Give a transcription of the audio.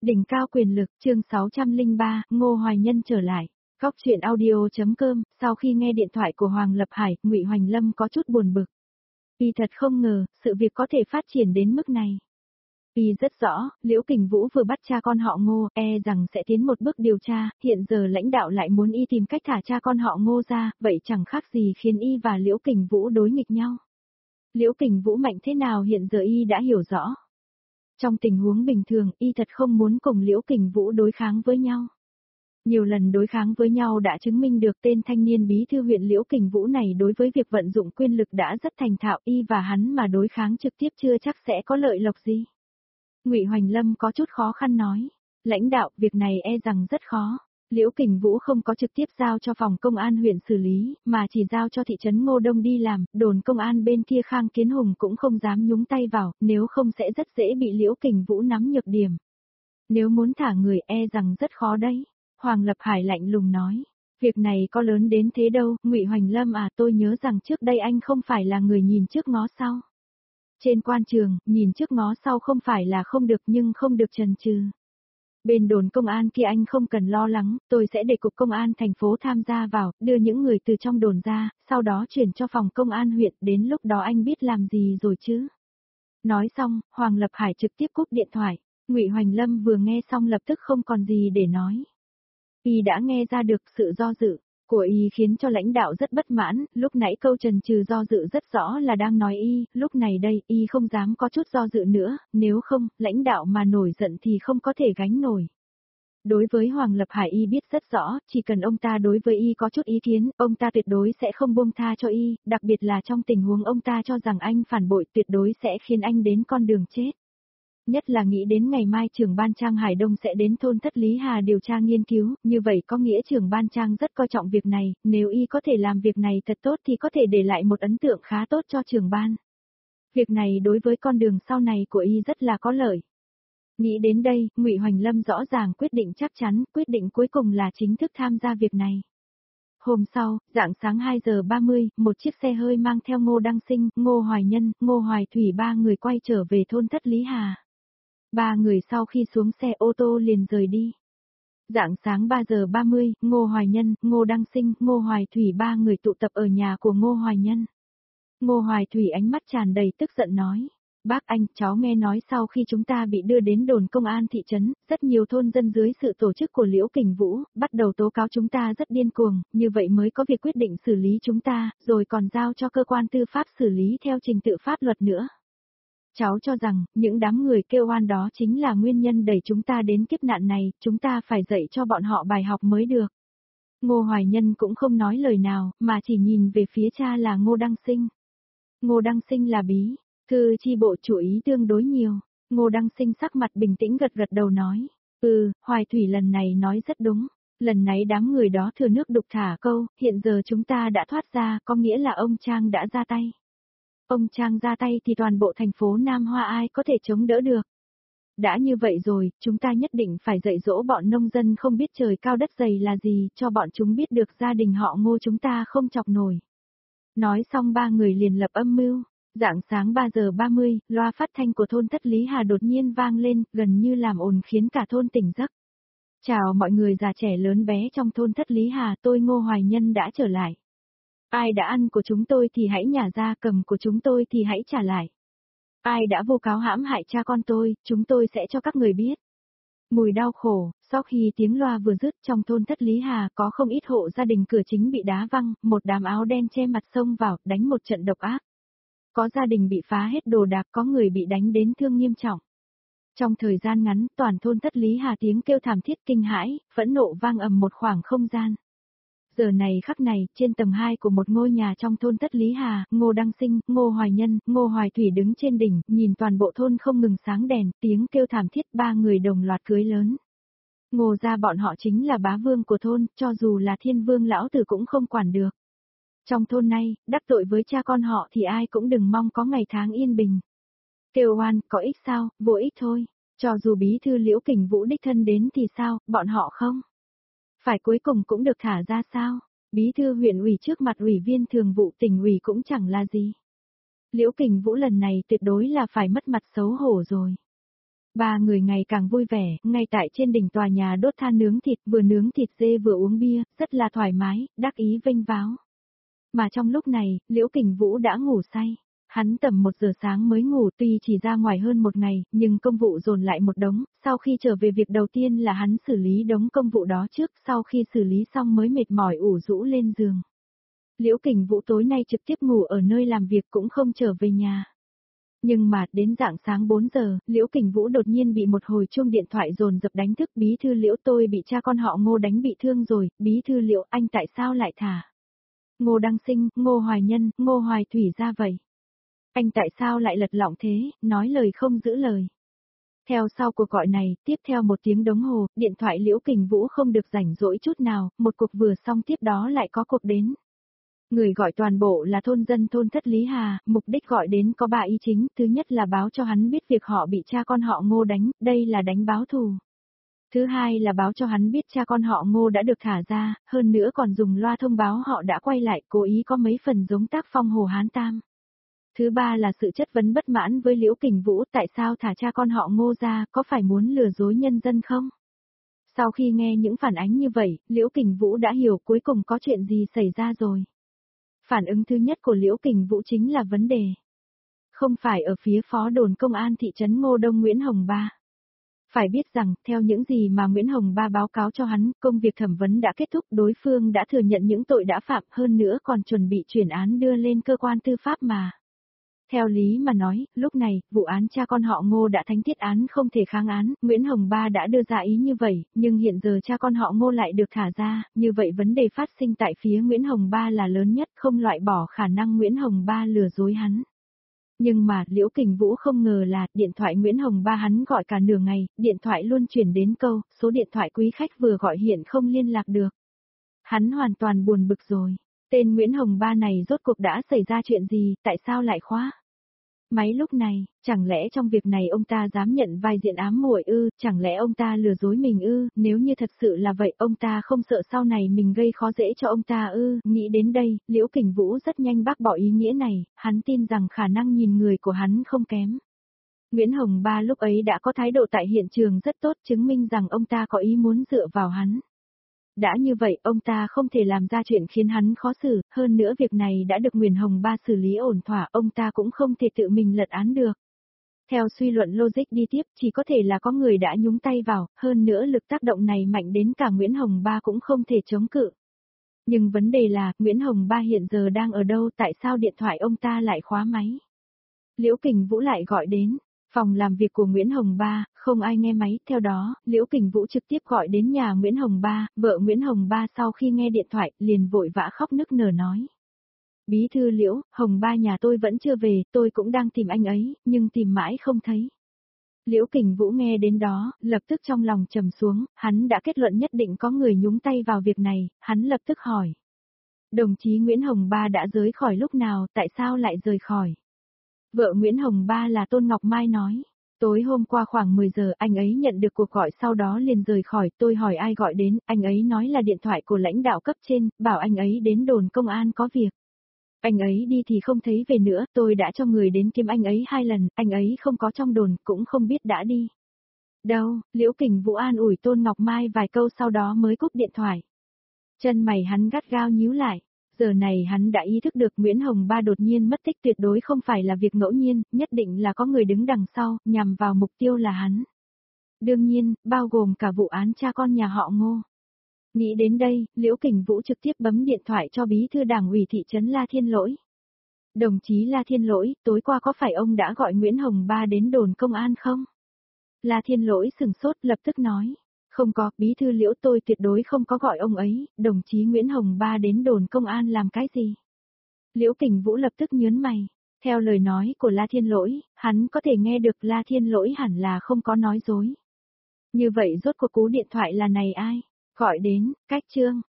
Đỉnh cao quyền lực, chương 603, Ngô Hoài Nhân trở lại. Góc chuyện audio.com, sau khi nghe điện thoại của Hoàng Lập Hải, Ngụy Hoành Lâm có chút buồn bực. Y thật không ngờ, sự việc có thể phát triển đến mức này. Y rất rõ, Liễu Kình Vũ vừa bắt cha con họ Ngô, rằng sẽ tiến một bước điều tra, hiện giờ lãnh đạo lại muốn Y tìm cách thả cha con họ Ngô ra, vậy chẳng khác gì khiến Y và Liễu Kình Vũ đối nghịch nhau. Liễu Kình Vũ mạnh thế nào hiện giờ Y đã hiểu rõ. Trong tình huống bình thường, Y thật không muốn cùng Liễu Kình Vũ đối kháng với nhau. Nhiều lần đối kháng với nhau đã chứng minh được tên thanh niên bí thư huyện Liễu Kình Vũ này đối với việc vận dụng quyền lực đã rất thành thạo, Y và hắn mà đối kháng trực tiếp chưa chắc sẽ có lợi lộc gì. Ngụy Hoành Lâm có chút khó khăn nói, lãnh đạo, việc này rằng rất khó. Liễu Kình Vũ không có trực tiếp giao cho phòng công an huyện xử lý, mà chỉ giao cho thị trấn Ngô Đông đi làm, đồn công an bên kia Khang Kiến Hùng cũng không dám nhúng tay vào, nếu không sẽ rất dễ bị Liễu Kình Vũ nắm nhược điểm. Nếu muốn thả người rằng rất khó đấy. Hoàng Lập Hải lạnh lùng nói, việc này có lớn đến thế đâu, Ngụy Hoành Lâm tôi nhớ rằng trước đây anh không phải là người nhìn trước ngó sau. Trên quan trường, nhìn trước ngó sau không phải là không được nhưng không được chần chừ. Bên đồn công an kia anh không cần lo lắng, tôi sẽ để cục công an thành phố tham gia vào, đưa những người từ trong đồn ra, sau đó chuyển cho phòng công an huyện, đến lúc đó anh biết làm gì rồi chứ. Nói xong, Hoàng Lập Hải trực tiếp cúp điện thoại, Ngụy Hoành Lâm vừa nghe xong lập tức không còn gì để nói. Y đã nghe ra được sự do dự của Y khiến cho lãnh đạo rất bất mãn, lúc nãy câu chần chừ do dự rất rõ là đang nói Y, lúc này đây Y không dám có chút do dự nữa, nếu không, lãnh đạo mà nổi giận thì không có thể gánh nổi. Đối với Hoàng Lập Hải Y biết rất rõ, chỉ cần ông ta đối với Y có chút ý kiến, ông ta tuyệt đối sẽ không buông tha cho Y, đặc biệt là trong tình huống ông ta cho rằng anh phản bội tuyệt đối sẽ khiến anh đến con đường chết. Nhất là nghĩ đến ngày mai trưởng ban Trang Hải Đông sẽ đến thôn Thất Lý Hà điều tra nghiên cứu, như vậy có nghĩa trưởng ban Trang rất coi trọng việc này, nếu Y có thể làm việc này thật tốt thì có thể để lại một ấn tượng khá tốt cho trưởng ban. Việc này đối với con đường sau này của Y rất là có lợi. Nghĩ đến đây, Ngụy Hoành Lâm rõ ràng quyết định chắc chắn, quyết định cuối cùng là chính thức tham gia việc này. Hôm sau, rạng sáng 2 giờ 30, một chiếc xe hơi mang theo Ngô Đăng Sinh, Ngô Hoài Nhân, Ngô Hoài Thủy ba người quay trở về thôn Thất Lý Hà. Ba người sau khi xuống xe ô tô liền rời đi. Rạng sáng 3 giờ 30, Ngô Hoài Nhân, Ngô Đăng Sinh, Ngô Hoài Thủy ba người tụ tập ở nhà của Ngô Hoài Nhân. Ngô Hoài Thủy ánh mắt tràn đầy tức giận nói, bác anh, cháu nghe nói sau khi chúng ta bị đưa đến đồn công an thị trấn, rất nhiều thôn dân dưới sự tổ chức của Liễu Kình Vũ, bắt đầu tố cáo chúng ta rất điên cuồng, như vậy mới có việc quyết định xử lý chúng ta, rồi còn giao cho cơ quan tư pháp xử lý theo trình tự pháp luật nữa. Cháu cho rằng, những đám người kêu oan đó chính là nguyên nhân đẩy chúng ta đến kiếp nạn này, chúng ta phải dạy cho bọn họ bài học mới được. Ngô Hoài Nhân cũng không nói lời nào, mà chỉ nhìn về phía cha là Ngô Đăng Sinh. Ngô Đăng Sinh là bí thư chi bộ chủ ý tương đối nhiều. Ngô Đăng Sinh sắc mặt bình tĩnh gật gật đầu nói, Hoài Thủy lần này nói rất đúng. Lần nãy đám người đó thừa nước đục thả câu, hiện giờ chúng ta đã thoát ra, có nghĩa là ông Trang đã ra tay. Ông Trang ra tay thì toàn bộ thành phố Nam Hoa ai có thể chống đỡ được. Đã như vậy rồi, chúng ta nhất định phải dạy dỗ bọn nông dân không biết trời cao đất dày là gì, cho bọn chúng biết được gia đình họ Ngô chúng ta không chọc nổi. Nói xong ba người liền lập âm mưu. Rạng sáng 3 giờ 30, loa phát thanh của thôn Thất Lý Hà đột nhiên vang lên, gần như làm ồn khiến cả thôn tỉnh giấc. Chào mọi người già trẻ lớn bé trong thôn Thất Lý Hà, tôi Ngô Hoài Nhân đã trở lại. Ai đã ăn của chúng tôi thì hãy nhả ra, cầm của chúng tôi thì hãy trả lại. Ai đã vô cáo hãm hại cha con tôi, chúng tôi sẽ cho các người biết. Mùi đau khổ, sau khi tiếng loa vừa dứt trong thôn Thất Lý Hà có không ít hộ gia đình cửa chính bị đá văng, một đám áo đen che mặt xông vào, đánh một trận độc ác. Có gia đình bị phá hết đồ đạc, có người bị đánh đến thương nghiêm trọng. Trong thời gian ngắn, toàn thôn Thất Lý Hà tiếng kêu thảm thiết kinh hãi, phẫn nộ vang ầm một khoảng không gian. Giờ này khắc này, trên tầng 2 của một ngôi nhà trong thôn Thất Lý Hà, Ngô Đăng Sinh, Ngô Hoài Nhân, Ngô Hoài Thủy đứng trên đỉnh, nhìn toàn bộ thôn không ngừng sáng đèn, tiếng kêu thảm thiết ba người đồng loạt cưới lớn. Ngô gia bọn họ chính là bá vương của thôn, cho dù là thiên vương lão tử cũng không quản được. Trong thôn này, đắc tội với cha con họ thì ai cũng đừng mong có ngày tháng yên bình. Kêu oan, có ích sao, vô ích thôi. Cho dù bí thư Liễu Kình Vũ đích thân đến thì sao, bọn họ không? Phải cuối cùng cũng được thả ra sao? Bí thư huyện ủy trước mặt ủy viên thường vụ tỉnh ủy cũng chẳng là gì. Liễu Kình Vũ lần này tuyệt đối là phải mất mặt xấu hổ rồi. Ba người ngày càng vui vẻ, ngay tại trên đỉnh tòa nhà đốt than nướng thịt, vừa nướng thịt dê vừa uống bia, rất là thoải mái, đắc ý vênh váo. Mà trong lúc này, Liễu Kình Vũ đã ngủ say. Hắn tầm 1 giờ sáng mới ngủ, tuy chỉ ra ngoài hơn một ngày, nhưng công vụ dồn lại một đống, sau khi trở về việc đầu tiên là hắn xử lý đống công vụ đó trước, sau khi xử lý xong mới mệt mỏi ủ rũ lên giường. Liễu Kình Vũ tối nay trực tiếp ngủ ở nơi làm việc cũng không trở về nhà. Nhưng mà, đến rạng sáng 4 giờ, Liễu Kình Vũ đột nhiên bị một hồi chuông điện thoại dồn dập đánh thức, bí thư Liễu, tôi bị cha con họ Ngô đánh bị thương rồi, bí thư Liễu, anh tại sao lại thả Ngô Đăng Sinh, Ngô Hoài Nhân, Ngô Hoài Thủy ra vậy? Anh tại sao lại lật lọng thế, nói lời không giữ lời? Theo sau cuộc gọi này, tiếp theo 1 tiếng đồng hồ, điện thoại Liễu Kình Vũ không được rảnh rỗi chút nào, một cuộc vừa xong tiếp đó lại có cuộc đến. Người gọi toàn bộ là thôn dân thôn Thất Lý Hà, mục đích gọi đến có 3 ý chính, thứ nhất là báo cho hắn biết việc họ bị cha con họ Ngô đánh, đây là đánh báo thù. Thứ hai là báo cho hắn biết cha con họ Ngô đã được thả ra, hơn nữa còn dùng loa thông báo họ đã quay lại, cố ý có mấy phần giống tác phong Hồ Hán Tam. Thứ ba là sự chất vấn bất mãn với Liễu Kình Vũ, tại sao thả cha con họ Ngô ra, có phải muốn lừa dối nhân dân không? Sau khi nghe những phản ánh như vậy, Liễu Kình Vũ đã hiểu cuối cùng có chuyện gì xảy ra rồi. Phản ứng thứ nhất của Liễu Kình Vũ chính là vấn đề. Không phải ở phía phó đồn công an thị trấn Ngô Đông Nguyễn Hồng Ba. Phải biết rằng, theo những gì mà Nguyễn Hồng Ba báo cáo cho hắn, công việc thẩm vấn đã kết thúc, đối phương đã thừa nhận những tội đã phạm, hơn nữa còn chuẩn bị chuyển án đưa lên cơ quan tư pháp mà. Theo lý mà nói, lúc này, vụ án cha con họ Ngô đã thánh thiết án không thể kháng án, Nguyễn Hồng Ba đã đưa ra ý như vậy, nhưng hiện giờ cha con họ Ngô lại được thả ra, như vậy vấn đề phát sinh tại phía Nguyễn Hồng Ba là lớn nhất, không loại bỏ khả năng Nguyễn Hồng Ba lừa dối hắn. Nhưng mà, Liễu Kình Vũ không ngờ là, điện thoại Nguyễn Hồng Ba hắn gọi cả nửa ngày, điện thoại luôn chuyển đến câu, số điện thoại quý khách vừa gọi hiện không liên lạc được. Hắn hoàn toàn buồn bực rồi. Tên Nguyễn Hồng Ba này rốt cuộc đã xảy ra chuyện gì, tại sao lại khóa máy lúc này, chẳng lẽ trong việc này ông ta dám nhận vai diện ám muội ư, chẳng lẽ ông ta lừa dối mình ư, nếu như thật sự là vậy ông ta không sợ sau này mình gây khó dễ cho ông ta ư, nghĩ đến đây, Liễu Kình Vũ rất nhanh bác bỏ ý nghĩa này, hắn tin rằng khả năng nhìn người của hắn không kém. Nguyễn Hồng Ba lúc ấy đã có thái độ tại hiện trường rất tốt, chứng minh rằng ông ta có ý muốn dựa vào hắn. Đã như vậy, ông ta không thể làm ra chuyện khiến hắn khó xử, hơn nữa việc này đã được Nguyễn Hồng Ba xử lý ổn thỏa, ông ta cũng không thể tự mình lật án được. Theo suy luận logic đi tiếp, chỉ có thể là có người đã nhúng tay vào, hơn nữa lực tác động này mạnh đến cả Nguyễn Hồng Ba cũng không thể chống cự. Nhưng vấn đề là, Nguyễn Hồng Ba hiện giờ đang ở đâu, tại sao điện thoại ông ta lại khóa máy? Liễu Kình Vũ lại gọi đến. Phòng làm việc của Nguyễn Hồng Ba, không ai nghe máy, theo đó, Liễu Kình Vũ trực tiếp gọi đến nhà Nguyễn Hồng Ba, vợ Nguyễn Hồng Ba sau khi nghe điện thoại, liền vội vã khóc nức nở nói. Bí thư Liễu, Hồng Ba nhà tôi vẫn chưa về, tôi cũng đang tìm anh ấy, nhưng tìm mãi không thấy. Liễu Kình Vũ nghe đến đó, lập tức trong lòng trầm xuống, hắn đã kết luận nhất định có người nhúng tay vào việc này, hắn lập tức hỏi. Đồng chí Nguyễn Hồng Ba đã rời khỏi lúc nào, tại sao lại rời khỏi? Vợ Nguyễn Hồng Ba là Tôn Ngọc Mai nói. Tối hôm qua khoảng 10 giờ anh ấy nhận được cuộc gọi sau đó liền rời khỏi, tôi hỏi ai gọi đến, anh ấy nói là điện thoại của lãnh đạo cấp trên, bảo anh ấy đến đồn công an có việc. Anh ấy đi thì không thấy về nữa, tôi đã cho người đến kiếm anh ấy 2 lần, anh ấy không có trong đồn, cũng không biết đã đi đâu. Liễu Kình Vũ an ủi Tôn Ngọc Mai vài câu sau đó mới cúp điện thoại. Chân mày hắn gắt gao nhíu lại. Giờ này hắn đã ý thức được Nguyễn Hồng Ba đột nhiên mất tích tuyệt đối không phải là việc ngẫu nhiên, nhất định là có người đứng đằng sau, nhằm vào mục tiêu là hắn. Đương nhiên, bao gồm cả vụ án cha con nhà họ Ngô. Nghĩ đến đây, Liễu Kình Vũ trực tiếp bấm điện thoại cho bí thư đảng ủy thị trấn La Thiên Lỗi. Đồng chí La Thiên Lỗi, tối qua có phải ông đã gọi Nguyễn Hồng Ba đến đồn công an không? La Thiên Lỗi sừng sốt lập tức nói. Không có, bí thư Liễu tôi tuyệt đối không có gọi ông ấy, đồng chí Nguyễn Hồng Ba đến đồn công an làm cái gì? Liễu Kình Vũ lập tức nhớn mày. Theo lời nói của La Thiên Lỗi, hắn có thể nghe được La Thiên Lỗi hẳn là không có nói dối. Như vậy rốt cuộc cú điện thoại là này ai? Gọi đến, cách chương.